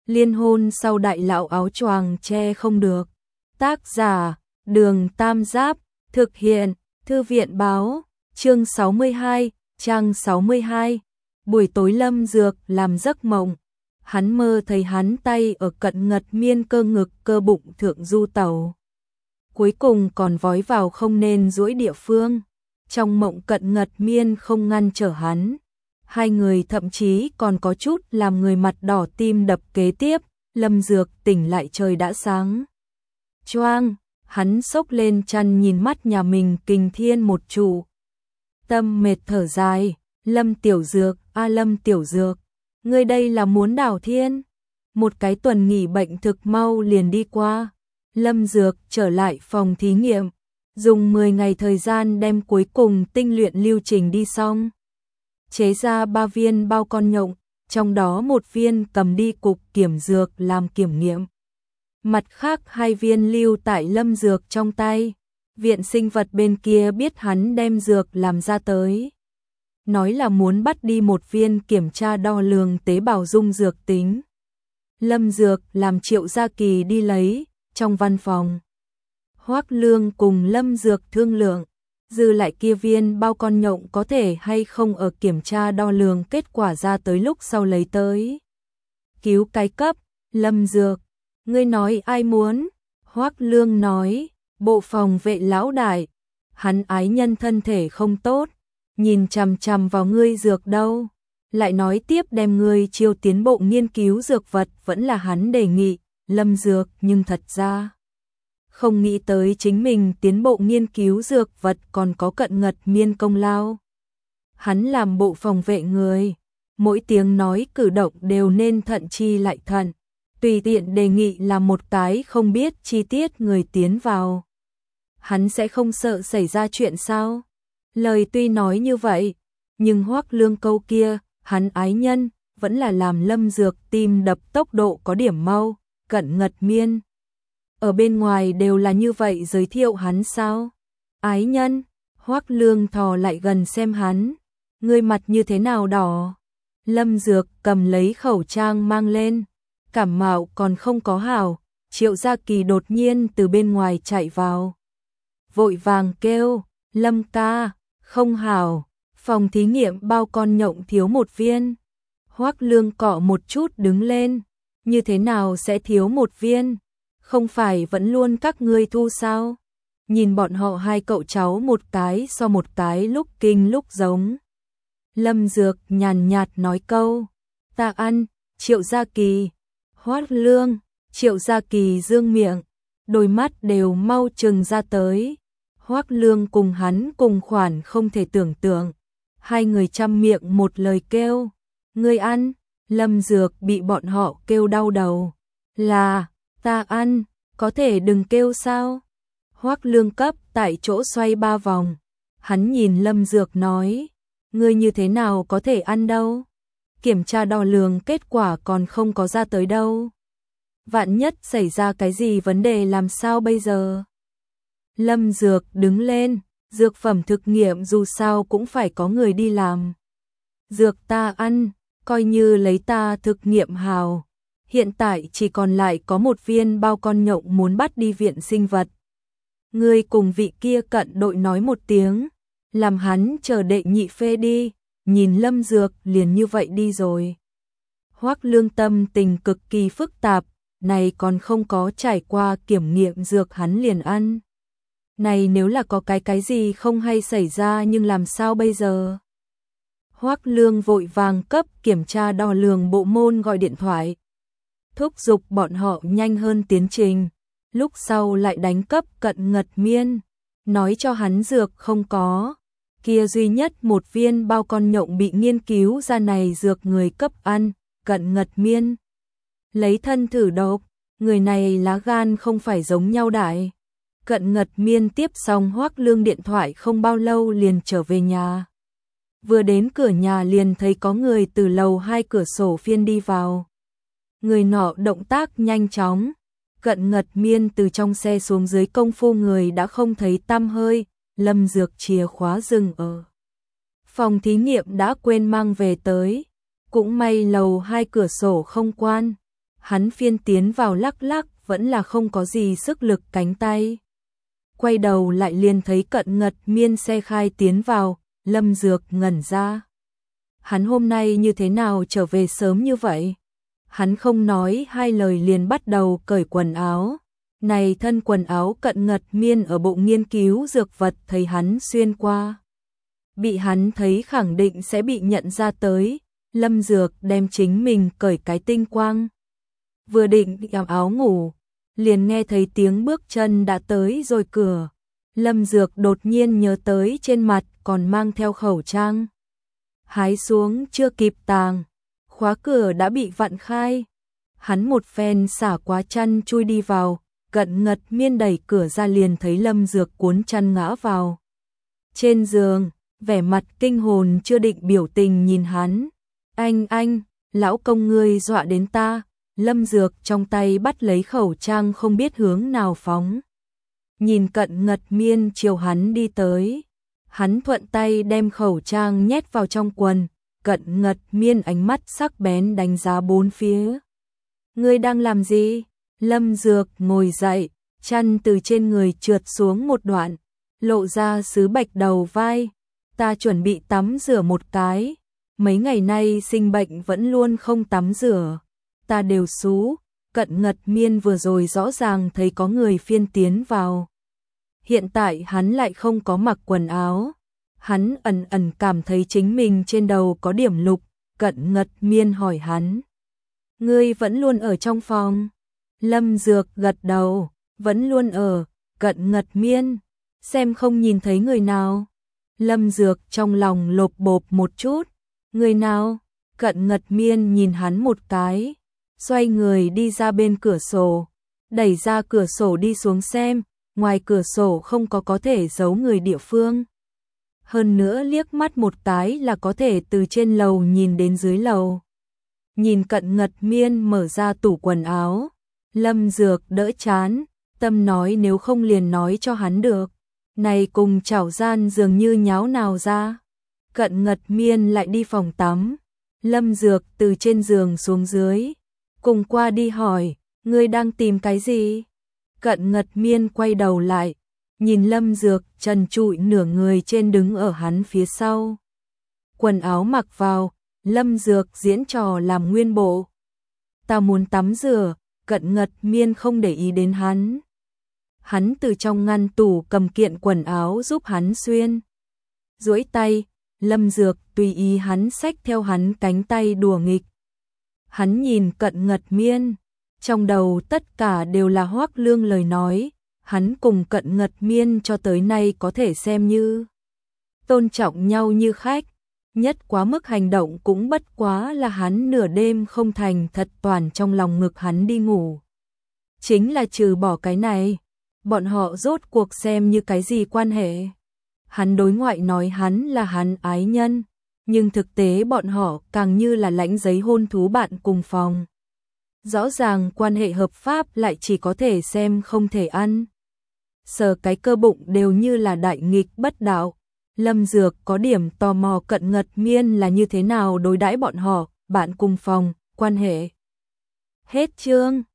Liên hôn sau đại lão áo choàng che không được. Tác giả, Đường Tam Giáp, thực hiện, Thư viện báo, chương 62, trang 62. Buổi tối Lâm Dược làm giấc mộng. Hắn mơ thấy hắn tay ở cận ngật miên cơ ngực cơ bụng thượng du tàu. Cuối cùng còn vói vào không nên duỗi địa phương. Trong mộng cận ngật miên không ngăn trở hắn. Hai người thậm chí còn có chút làm người mặt đỏ tim đập. Kế tiếp, Lâm Dược tỉnh lại trời đã sáng. Choang, hắn xốc lên chăn nhìn mắt nhà mình kình thiên một trụ. Tâm mệt thở dài, Lâm Tiểu Dược, Lâm Tiểu Dược, ngươi đây là muốn đảo thiên. Một cái tuần nghỉ bệnh thực mau liền đi qua. Lâm Dược trở lại phòng thí nghiệm, dùng 10 ngày thời gian đem cuối cùng tinh luyện lưu trình đi xong. Chế ra 3 viên bao con nhộng, trong đó 1 viên cầm đi cục kiểm dược làm kiểm nghiệm. Mặt khác 2 viên lưu tại Lâm Dược trong tay. Viện sinh vật bên kia biết hắn đem dược làm ra tới. Nói là muốn bắt đi 1 viên kiểm tra đo lường tế bào dung dược tính. Lâm Dược làm Triệu Gia Kỳ đi lấy, trong văn phòng. Hoắc Lương cùng Lâm Dược thương lượng, dư lại kia viên bao con nhộng có thể hay không ở kiểm tra đo lường kết quả ra tới lúc sau lấy tới. Cứu cái cấp, Lâm Dược, ngươi nói ai muốn? Hoắc Lương nói, bộ phòng vệ lão đại, hắn ái nhân thân thể không tốt, nhìn chằm chằm vào ngươi dược đâu. Lại nói tiếp đem ngươi chiêu tiến bộ nghiên cứu dược vật vẫn là hắn đề nghị, Lâm Dược nhưng thật ra không nghĩ tới chính mình tiến bộ nghiên cứu dược vật còn có cận ngật miên công lao. Hắn làm bộ phòng vệ người, mỗi tiếng nói cử động đều nên thận chi lại thận, tùy tiện đề nghị là một cái không biết chi tiết người tiến vào. Hắn sẽ không sợ xảy ra chuyện sao? Lời tuy nói như vậy, nhưng Hoắc Lương câu kia, hắn ái nhân, vẫn là làm Lâm Dược tim đập tốc độ có điểm mau, cận ngật miên. Ở bên ngoài đều là như vậy giới thiệu hắn sao? Ái nhân, Hoắc Lương thò lại gần xem hắn, ngươi mặt như thế nào đỏ? Lâm Dược cầm lấy khẩu trang mang lên, cảm mạo còn không có hảo, Triệu Gia Kỳ đột nhiên từ bên ngoài chạy vào. Vội vàng kêu, Lâm ca, không hảo, phòng thí nghiệm bao con nhộng thiếu 1 viên. Hoắc Lương cọ một chút đứng lên, như thế nào sẽ thiếu 1 viên? Không phải vẫn luôn các ngươi thu sao? Nhìn bọn họ hai cậu cháu một cái so một cái lúc kinh lúc giống. Lâm Dược nhàn nhạt nói câu, ta ăn, Triệu Gia Kỳ. Hoắc Lương, Triệu Gia Kỳ dương miệng, đôi mắt đều mau trừng ra tới. Hoắc Lương cùng hắn cùng khoản không thể tưởng tượng. Hai người chăm miệng một lời kêu, ngươi ăn. Lâm Dược bị bọn họ kêu đau đầu. Là, ta ăn, có thể đừng kêu sao? Hoắc Lương cấp tại chỗ xoay 3 vòng. Hắn nhìn Lâm Dược nói, ngươi như thế nào có thể ăn đâu? Kiểm tra đo lường kết quả còn không có ra tới đâu. Vạn nhất xảy ra cái gì vấn đề làm sao bây giờ? Lâm Dược đứng lên, dược phẩm thực nghiệm dù sao cũng phải có người đi làm. Dược ta ăn, coi như lấy ta thực nghiệm hào. Hiện tại chỉ còn lại có 1 viên bao con nhộng muốn bắt đi viện sinh vật. Ngươi cùng vị kia cận đội nói 1 tiếng, làm hắn chờ đệ nhị phê đi, nhìn Lâm Dược liền như vậy đi rồi. Hoắc Lương tâm tình cực kỳ phức tạp, này còn không có trải qua kiểm nghiệm dược hắn liền ăn. Này nếu là có cái gì không hay xảy ra nhưng làm sao bây giờ? Hoắc Lương vội vàng cấp kiểm tra đo lường bộ môn gọi điện thoại, thúc giục bọn họ nhanh hơn tiến trình, lúc sau lại đánh cấp cận ngật miên, nói cho hắn dược không có, kia duy nhất 1 viên bao con nhộng bị nghiên cứu ra này dược người cấp ăn, cận ngật miên. Lấy thân thử độc, người này lá gan không phải giống nhau đại. Cận ngật miên tiếp xong Hoắc Lương điện thoại không bao lâu liền trở về nhà. Vừa đến cửa nhà liền thấy có người từ lầu 2 cửa sổ phiên đi vào. Người nọ động tác nhanh chóng, cận ngật miên từ trong xe xuống dưới công phu người đã không thấy tăm hơi. Lâm Dược chìa khóa dừng ở phòng thí nghiệm đã quên mang về tới, cũng may lầu 2 cửa sổ không quan, Hắn phiên tiến vào lắc lắc vẫn là không có gì sức lực cánh tay. Quay đầu lại liền thấy Cận Ngật Miên xe khai tiến vào, Lâm Dược ngẩn ra. Hắn hôm nay như thế nào trở về sớm như vậy? Hắn không nói hai lời liền bắt đầu cởi quần áo. Này thân quần áo Cận Ngật Miên ở bộ nghiên cứu dược vật thấy hắn xuyên qua. Bị hắn thấy khẳng định sẽ bị nhận ra tới. Lâm Dược đem chính mình cởi cái tinh quang. Vừa định áo áo ngủ, liền nghe thấy tiếng bước chân đã tới rồi cửa. Lâm Dược đột nhiên nhớ tới trên mặt còn mang theo khẩu trang. Hái xuống chưa kịp tàng, khóa cửa đã bị vặn khai. Hắn một phen xả quá chăn chui đi vào, Cận Ngật Miên đẩy cửa ra liền thấy Lâm Dược cuốn chăn ngã vào. Trên giường, vẻ mặt kinh hồn chưa định biểu tình nhìn hắn. Anh, lão công ngươi dọa đến ta. Lâm Dược trong tay bắt lấy khẩu trang không biết hướng nào phóng. Nhìn Cận Ngật Miên chiều hắn đi tới. Hắn thuận tay đem khẩu trang nhét vào trong quần. Cận Ngật Miên ánh mắt sắc bén đánh giá bốn phía. Ngươi đang làm gì? Lâm Dược ngồi dậy, chăn từ trên người trượt xuống một đoạn, lộ ra sứ bạch đầu vai. Ta chuẩn bị tắm rửa một cái. Mấy ngày nay sinh bệnh vẫn luôn không tắm rửa. Ta đều xú. Cận Ngật Miên vừa rồi rõ ràng thấy có người phiên tiến vào. Hiện tại hắn lại không có mặc quần áo. Hắn ẩn cảm thấy chính mình trên đầu có điểm lục. Cận Ngật Miên hỏi hắn. Ngươi vẫn luôn ở trong phòng? Lâm Dược gật đầu. Vẫn luôn ở. Cận Ngật Miên. Xem không nhìn thấy người nào. Lâm Dược trong lòng lộp bộp một chút. Người nào? Cận Ngật Miên nhìn hắn một cái. Xoay người đi ra bên cửa sổ. Đẩy ra cửa sổ đi xuống xem. Ngoài cửa sổ không có thể giấu người địa phương. Hơn nữa liếc mắt một cái là có thể từ trên lầu nhìn đến dưới lầu. Nhìn Cận Ngật Miên mở ra tủ quần áo. Lâm Dược đỡ chán. Tâm nói nếu không liền nói cho hắn được. Này cùng chảo gian dường như nháo nào ra. Cận Ngật Miên lại đi phòng tắm. Lâm Dược từ trên giường xuống dưới. Cùng qua đi hỏi. Ngươi đang tìm cái gì? Cận Ngật Miên quay đầu lại. Nhìn Lâm Dược trần trụi nửa người trên đứng ở hắn phía sau. Quần áo mặc vào. Lâm Dược diễn trò làm nguyên bộ. Ta muốn tắm rửa. Cận Ngật Miên không để ý đến hắn. Hắn từ trong ngăn tủ cầm kiện quần áo giúp hắn xuyên. Duỗi tay, Lâm Dược tùy ý hắn xách theo hắn cánh tay đùa nghịch. Hắn nhìn Cận Ngật Miên, trong đầu tất cả đều là Hoắc Lương lời nói. Hắn cùng Cận Ngật Miên cho tới nay có thể xem như tôn trọng nhau như khách. Nhất quá mức hành động cũng bất quá là hắn nửa đêm không thành thật toàn trong lòng ngực hắn đi ngủ. Chính là trừ bỏ cái này, bọn họ rốt cuộc xem như cái gì quan hệ. Hắn đối ngoại nói hắn là hắn ái nhân, nhưng thực tế bọn họ càng như là lãnh giấy hôn thú bạn cùng phòng. Rõ ràng quan hệ hợp pháp lại chỉ có thể xem không thể ăn. Sờ cái cơ bụng đều như là đại nghịch bất đạo. Lâm Dược có điểm tò mò Cận Ngật Miên là như thế nào đối đãi bọn họ, bạn cùng phòng, quan hệ. Hết chương.